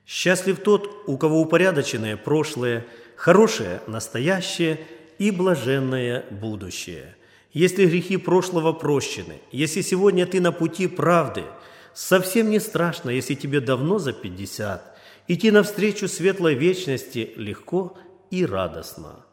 Счастлив тот, у кого упорядоченное прошлое, хорошее настоящее и блаженное будущее. Если грехи прошлого прощены, если сегодня ты на пути правды, совсем не страшно, если тебе давно за 50, идти навстречу светлой вечности легко и радостно.